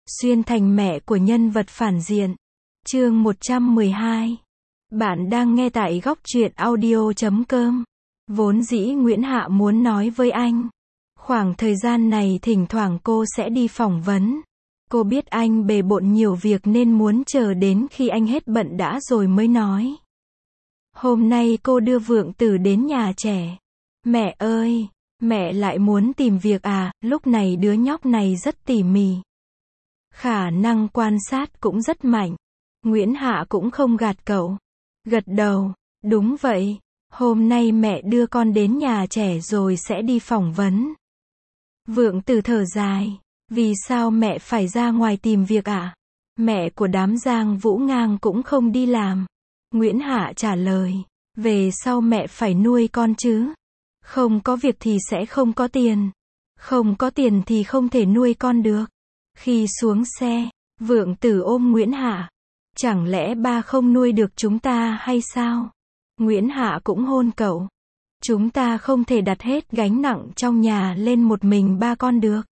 Xuyên thành mẹ của nhân vật phản diện. Chương 112. Bạn đang nghe tại góc truyện audio.com. Vốn dĩ Nguyễn Hạ muốn nói với anh. Khoảng thời gian này thỉnh thoảng cô sẽ đi phỏng vấn. Cô biết anh bề bộn nhiều việc nên muốn chờ đến khi anh hết bận đã rồi mới nói. Hôm nay cô đưa Vượng Tử đến nhà trẻ. Mẹ ơi, mẹ lại muốn tìm việc à? Lúc này đứa nhóc này rất tỉ mỉ. Khả năng quan sát cũng rất mạnh. Nguyễn Hạ cũng không gạt cậu. Gật đầu, đúng vậy, hôm nay mẹ đưa con đến nhà trẻ rồi sẽ đi phỏng vấn. Vượng Tử thở dài, vì sao mẹ phải ra ngoài tìm việc ạ? Mẹ của đám Giang Vũ Ngang cũng không đi làm. Nguyễn Hạ trả lời, về sau mẹ phải nuôi con chứ. Không có việc thì sẽ không có tiền. Không có tiền thì không thể nuôi con được. Khi xuống xe, Vượng Tử ôm Nguyễn Hạ. Chẳng lẽ ba không nuôi được chúng ta hay sao? Nguyễn Hạ cũng hôn cậu. Chúng ta không thể đặt hết gánh nặng trong nhà lên một mình ba con được.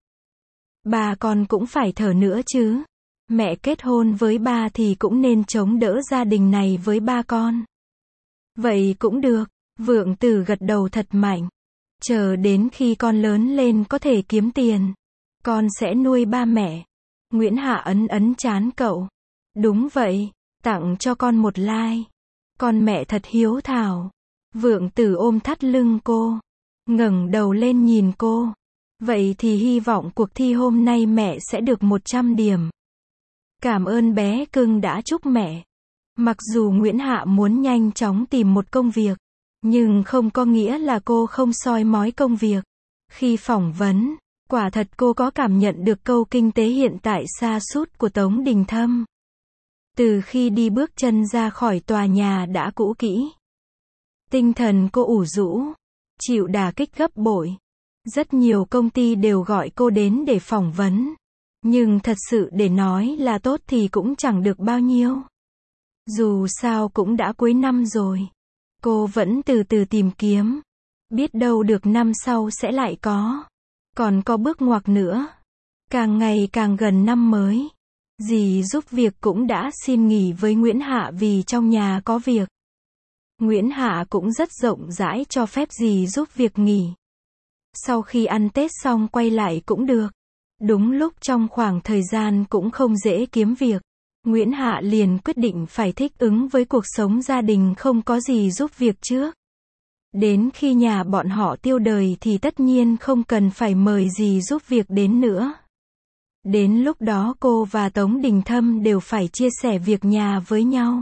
Ba con cũng phải thở nữa chứ. Mẹ kết hôn với ba thì cũng nên chống đỡ gia đình này với ba con. Vậy cũng được, Vượng Tử gật đầu thật mạnh. Chờ đến khi con lớn lên có thể kiếm tiền, con sẽ nuôi ba mẹ. Nguyễn Hạ ấn trán cậu. Đúng vậy, tặng cho con một like. Con mẹ thật hiếu thảo. Vượng Tử ôm thắt lưng cô, ngẩng đầu lên nhìn cô. Vậy thì hy vọng cuộc thi hôm nay mẹ sẽ được 100 điểm. Cảm ơn bé cưng đã chúc mẹ. Mặc dù Nguyễn Hạ muốn nhanh chóng tìm một công việc, nhưng không có nghĩa là cô không soi mói công việc. Khi phỏng vấn, quả thật cô có cảm nhận được câu kinh tế hiện tại sa sút của Tống Đình Thâm. Từ khi đi bước chân ra khỏi tòa nhà đã cũ kỹ. Tinh thần cô ủ rũ, chịu đả kích gấp bội. Rất nhiều công ty đều gọi cô đến để phỏng vấn. Nhưng thật sự để nói là tốt thì cũng chẳng được bao nhiêu. Dù sao cũng đã cuối năm rồi. Cô vẫn từ từ tìm kiếm. Biết đâu được năm sau sẽ lại có. Còn có bước ngoặt nữa. Càng ngày càng gần năm mới. Dì giúp việc cũng đã xin nghỉ với Nguyễn Hạ vì trong nhà có việc. Nguyễn Hạ cũng rất rộng rãi cho phép dì giúp việc nghỉ. Sau khi ăn Tết xong quay lại cũng được. Đúng lúc trong khoảng thời gian cũng không dễ kiếm việc. Nguyễn Hạ liền quyết định phải thích ứng với cuộc sống gia đình không có gì giúp việc trước. Đến khi nhà bọn họ tiêu đời thì tất nhiên không cần phải mời gì giúp việc đến nữa. Đến lúc đó cô và Tống Đình Thâm đều phải chia sẻ việc nhà với nhau.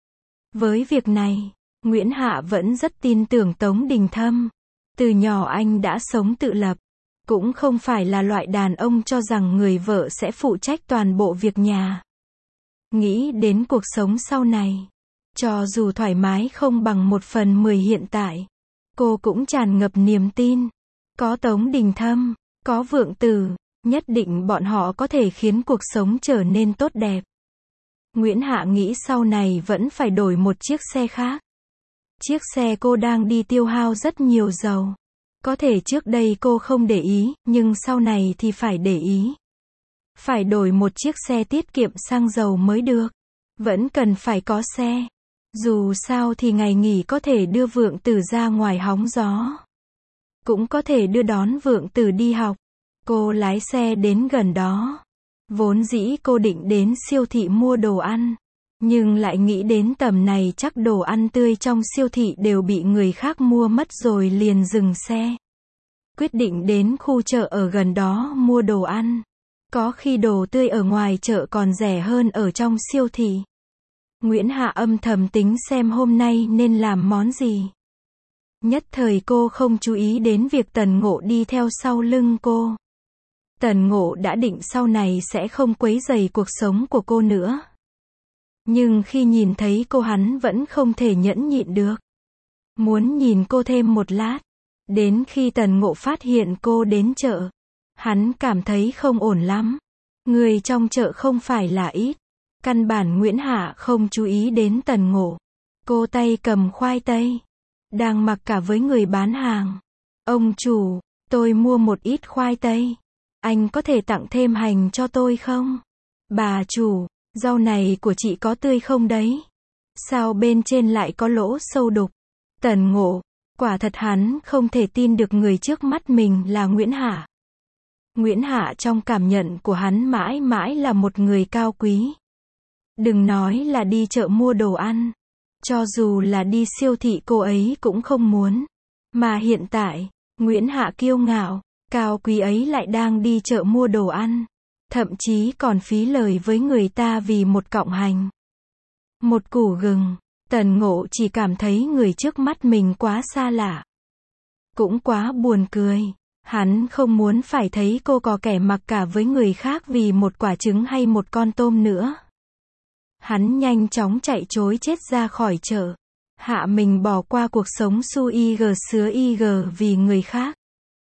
Với việc này, Nguyễn Hạ vẫn rất tin tưởng Tống Đình Thâm. Từ nhỏ anh đã sống tự lập. Cũng không phải là loại đàn ông cho rằng người vợ sẽ phụ trách toàn bộ việc nhà. Nghĩ đến cuộc sống sau này, cho dù thoải mái không bằng 1/10 hiện tại, cô cũng tràn ngập niềm tin. Có Tống Đình Thâm, có Vượng Tử, nhất định bọn họ có thể khiến cuộc sống trở nên tốt đẹp. Nguyễn Hạ nghĩ sau này vẫn phải đổi một chiếc xe khác. Chiếc xe cô đang đi tiêu hao rất nhiều dầu. Có thể trước đây cô không để ý, nhưng sau này thì phải để ý. Phải đổi một chiếc xe tiết kiệm xăng dầu mới được. Vẫn cần phải có xe. Dù sao thì ngày nghỉ có thể đưa Vượng Tử ra ngoài hóng gió. Cũng có thể đưa đón Vượng Tử đi học. Cô lái xe đến gần đó. Vốn dĩ cô định đến siêu thị mua đồ ăn. Nhưng lại nghĩ đến tầm này chắc đồ ăn tươi trong siêu thị đều bị người khác mua mất rồi liền dừng xe. Quyết định đến khu chợ ở gần đó mua đồ ăn. Có khi đồ tươi ở ngoài chợ còn rẻ hơn ở trong siêu thị. Nguyễn Hạ âm thầm tính xem hôm nay nên làm món gì. Nhất thời cô không chú ý đến việc Tần Ngộ đi theo sau lưng cô. Tần Ngộ đã định sau này sẽ không quấy rầy cuộc sống của cô nữa. Nhưng khi nhìn thấy cô hắn vẫn không thể nhẫn nhịn được. Muốn nhìn cô thêm một lát. Đến khi Tần Ngộ phát hiện cô đến chợ. Hắn cảm thấy không ổn lắm. Người trong chợ không phải là ít. Căn bản Nguyễn Hạ không chú ý đến Tần Ngộ. Cô tay cầm khoai tây. Đang mặc cả với người bán hàng. Ông chủ, tôi mua một ít khoai tây. Anh có thể tặng thêm hành cho tôi không? Bà chủ, rau này của chị có tươi không đấy? Sao bên trên lại có lỗ sâu đục? Tần Ngộ, quả thật hắn không thể tin được người trước mắt mình là Nguyễn Hạ. Nguyễn Hạ trong cảm nhận của hắn mãi mãi là một người cao quý. Đừng nói là đi chợ mua đồ ăn. Cho dù là đi siêu thị cô ấy cũng không muốn. Mà hiện tại, Nguyễn Hạ kiêu ngạo, cao quý ấy lại đang đi chợ mua đồ ăn. Thậm chí còn phí lời với người ta vì một cọng hành. Một củ gừng. Tần Ngộ chỉ cảm thấy người trước mắt mình quá xa lạ. Cũng quá buồn cười. Hắn không muốn phải thấy cô có kẻ mặc cả với người khác vì một quả trứng hay một con tôm nữa. Hắn nhanh chóng chạy trối chết ra khỏi chợ. Hạ mình bỏ qua cuộc sống su ig sứa ig vì người khác.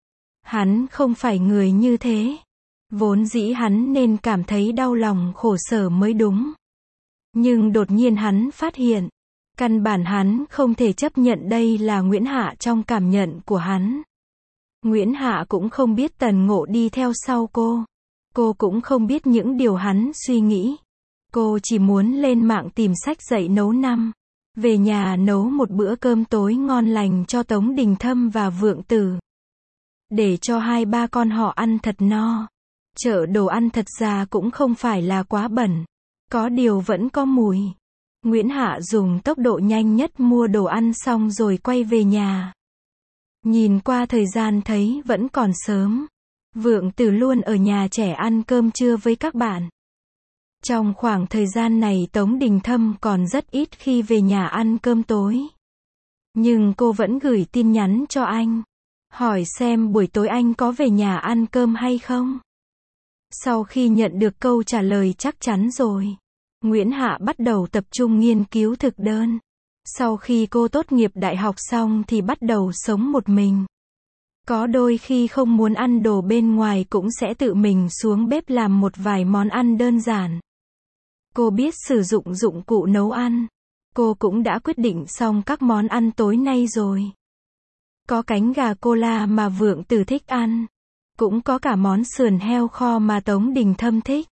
Hắn không phải người như thế. Vốn dĩ hắn nên cảm thấy đau lòng khổ sở mới đúng. Nhưng đột nhiên hắn phát hiện. Căn bản hắn không thể chấp nhận đây là Nguyễn Hạ trong cảm nhận của hắn. Nguyễn Hạ cũng không biết Tần Ngộ đi theo sau cô. Cô cũng không biết những điều hắn suy nghĩ. Cô chỉ muốn lên mạng tìm sách dạy nấu năm. Về nhà nấu một bữa cơm tối ngon lành cho Tống Đình Thâm và Vượng Tử. Để cho hai ba con họ ăn thật no. Chợ đồ ăn thật ra cũng không phải là quá bẩn. Có điều vẫn có mùi. Nguyễn Hạ dùng tốc độ nhanh nhất mua đồ ăn xong rồi quay về nhà. Nhìn qua thời gian thấy vẫn còn sớm. Vượng Tử luôn ở nhà trẻ ăn cơm trưa với các bạn. Trong khoảng thời gian này Tống Đình Thâm còn rất ít khi về nhà ăn cơm tối. Nhưng cô vẫn gửi tin nhắn cho anh. Hỏi xem buổi tối anh có về nhà ăn cơm hay không? Sau khi nhận được câu trả lời chắc chắn rồi, Nguyễn Hạ bắt đầu tập trung nghiên cứu thực đơn. Sau khi cô tốt nghiệp đại học xong thì bắt đầu sống một mình. Có đôi khi không muốn ăn đồ bên ngoài cũng sẽ tự mình xuống bếp làm một vài món ăn đơn giản. Cô biết sử dụng dụng cụ nấu ăn. Cô cũng đã quyết định xong các món ăn tối nay rồi. Có cánh gà cô la mà Vượng Tử thích ăn. Cũng có cả món sườn heo kho mà Tống Đình Thâm thích.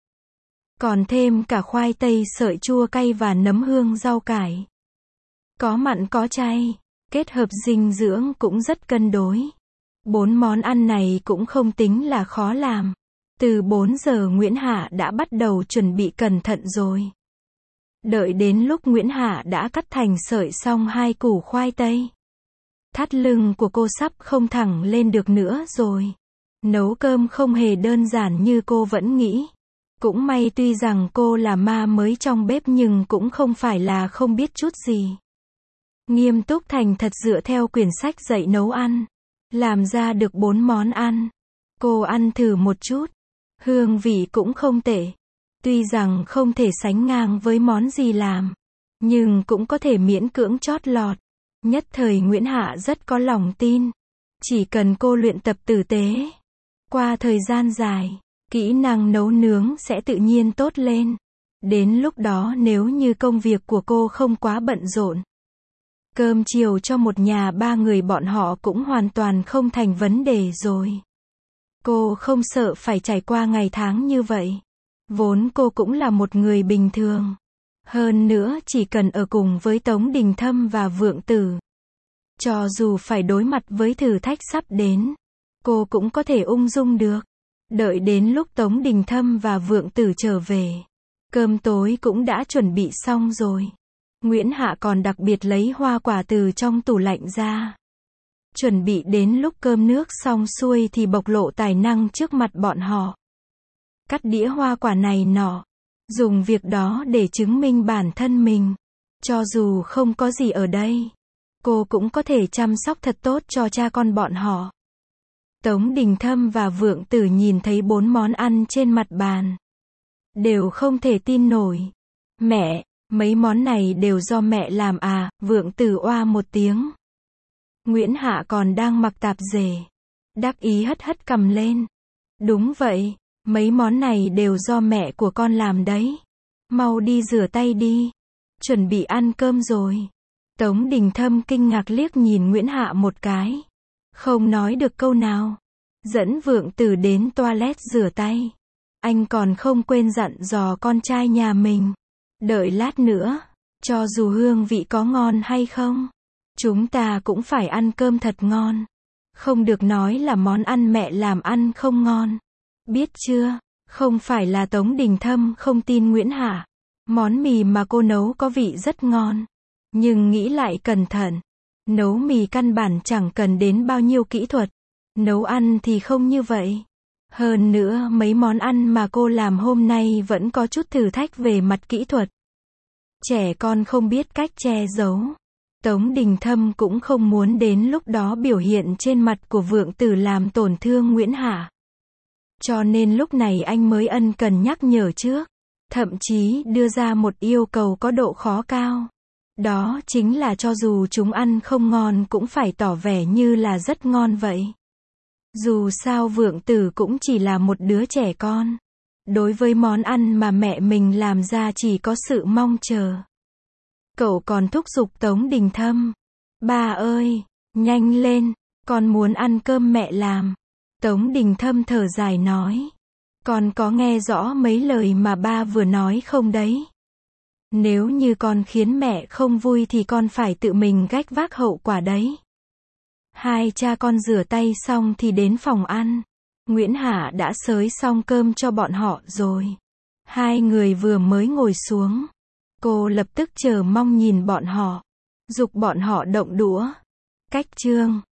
Còn thêm cả khoai tây sợi chua cay và nấm hương rau cải. Có mặn có chay, kết hợp dinh dưỡng cũng rất cân đối. 4 món ăn này cũng không tính là khó làm. Từ 4 giờ Nguyễn Hạ đã bắt đầu chuẩn bị cẩn thận rồi. Đợi đến lúc Nguyễn Hạ đã cắt thành sợi xong 2 củ khoai tây. Thắt lưng của cô sắp không thẳng lên được nữa rồi. Nấu cơm không hề đơn giản như cô vẫn nghĩ. Cũng may tuy rằng cô là ma mới trong bếp nhưng cũng không phải là không biết chút gì. Nghiêm túc thành thật dựa theo quyển sách dạy nấu ăn. Làm ra được 4 món ăn. Cô ăn thử một chút. Hương vị cũng không tệ. Tuy rằng không thể sánh ngang với món gì làm. Nhưng cũng có thể miễn cưỡng chót lọt. Nhất thời Nguyễn Hạ rất có lòng tin. Chỉ cần cô luyện tập tử tế. Qua thời gian dài, kỹ năng nấu nướng sẽ tự nhiên tốt lên. Đến lúc đó nếu như công việc của cô không quá bận rộn. Cơm chiều cho một nhà 3 người bọn họ cũng hoàn toàn không thành vấn đề rồi. Cô không sợ phải trải qua ngày tháng như vậy. Vốn cô cũng là một người bình thường. Hơn nữa chỉ cần ở cùng với Tống Đình Thâm và Vượng Tử. Cho dù phải đối mặt với thử thách sắp đến, cô cũng có thể ung dung được. Đợi đến lúc Tống Đình Thâm và Vượng Tử trở về. Cơm tối cũng đã chuẩn bị xong rồi. Nguyễn Hạ còn đặc biệt lấy hoa quả từ trong tủ lạnh ra. Chuẩn bị đến lúc cơm nước xong xuôi thì bộc lộ tài năng trước mặt bọn họ. Cắt đĩa hoa quả này nọ. Dùng việc đó để chứng minh bản thân mình. Cho dù không có gì ở đây, cô cũng có thể chăm sóc thật tốt cho cha con bọn họ. Tống Đình Thâm và Vượng Tử nhìn thấy 4 món ăn trên mặt bàn. Đều không thể tin nổi. Mẹ, mấy món này đều do mẹ làm à? Vượng Tử oa một tiếng. Nguyễn Hạ còn đang mặc tạp dề. Đắc ý hất hất cầm lên. Đúng vậy, mấy món này đều do mẹ của con làm đấy. Mau đi rửa tay đi. Chuẩn bị ăn cơm rồi. Tống Đình Thâm kinh ngạc liếc nhìn Nguyễn Hạ một cái. Không nói được câu nào. Dẫn Vượng Tử đến toilet rửa tay. Anh còn không quên dặn dò con trai nhà mình. Đợi lát nữa, cho dù hương vị có ngon hay không, chúng ta cũng phải ăn cơm thật ngon. Không được nói là món ăn mẹ làm ăn không ngon. Biết chưa? Không phải là Tống Đình Thâm không tin Nguyễn Hạ. Món mì mà cô nấu có vị rất ngon. Nhưng nghĩ lại cẩn thận. Nấu mì căn bản chẳng cần đến bao nhiêu kỹ thuật. Nấu ăn thì không như vậy. Hơn nữa mấy món ăn mà cô làm hôm nay vẫn có chút thử thách về mặt kỹ thuật. Trẻ con không biết cách che giấu. Tống Đình Thâm cũng không muốn đến lúc đó biểu hiện trên mặt của Vượng Tử làm tổn thương Nguyễn Hạ. Cho nên lúc này anh mới ân cần nhắc nhở trước. Thậm chí đưa ra một yêu cầu có độ khó cao. Đó chính là cho dù chúng ăn không ngon cũng phải tỏ vẻ như là rất ngon vậy. Dù sao Vượng Tử cũng chỉ là một đứa trẻ con. Đối với món ăn mà mẹ mình làm ra chỉ có sự mong chờ. Cậu còn thúc giục Tống Đình Thâm. Ba ơi, nhanh lên, con muốn ăn cơm mẹ làm. Tống Đình Thâm thở dài nói. Con có nghe rõ mấy lời mà ba vừa nói không đấy? Nếu như con khiến mẹ không vui thì con phải tự mình gánh vác hậu quả đấy. Hai cha con rửa tay xong thì đến phòng ăn. Nguyễn Hạ đã xới xong cơm cho bọn họ rồi. Hai người vừa mới ngồi xuống. Cô lập tức chờ mong nhìn bọn họ. Giục bọn họ động đũa. Cách chương